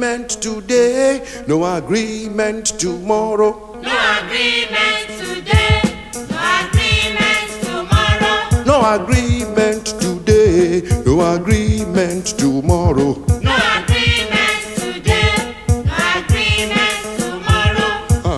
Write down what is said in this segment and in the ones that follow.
agreement today, no agreement tomorrow. No agreement today, no agreement tomorrow. No agreement today, no agreement tomorrow. No agreement today, no agreement tomorrow.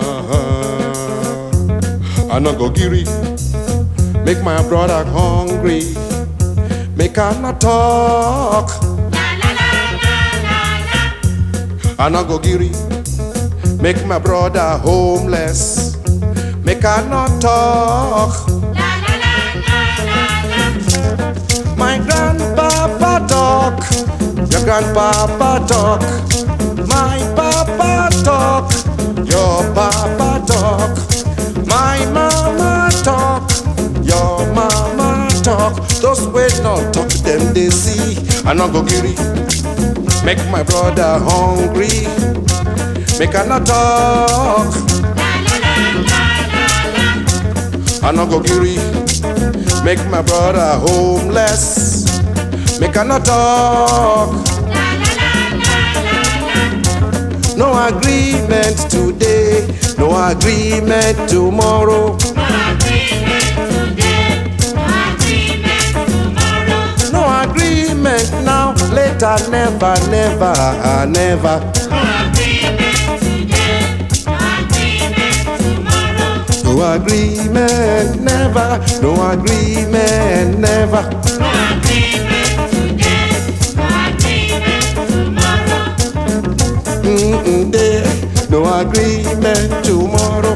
I no go giri, make my brother hungry, make I not talk. La la la la la la. I no go giri, make my brother homeless, make I not talk. La la la la la la. My grandpapa talk, your grandpapa talk, my papa talk, your papa talk, my mama talk, your mama talk. Those wait not talk, them they see. I no go giri, make my brother hungry, make I not talk. La la la la la la. I no go giri, make my brother homeless, make I not talk. La la la la la la. No agreement today, no agreement tomorrow. No agreement today, no agreement tomorrow. No agreement now, later, never, never, never. No agreement today, no agreement tomorrow. No agreement, never, no agreement, never. No agreement today, no agreement tomorrow. No agreement tomorrow.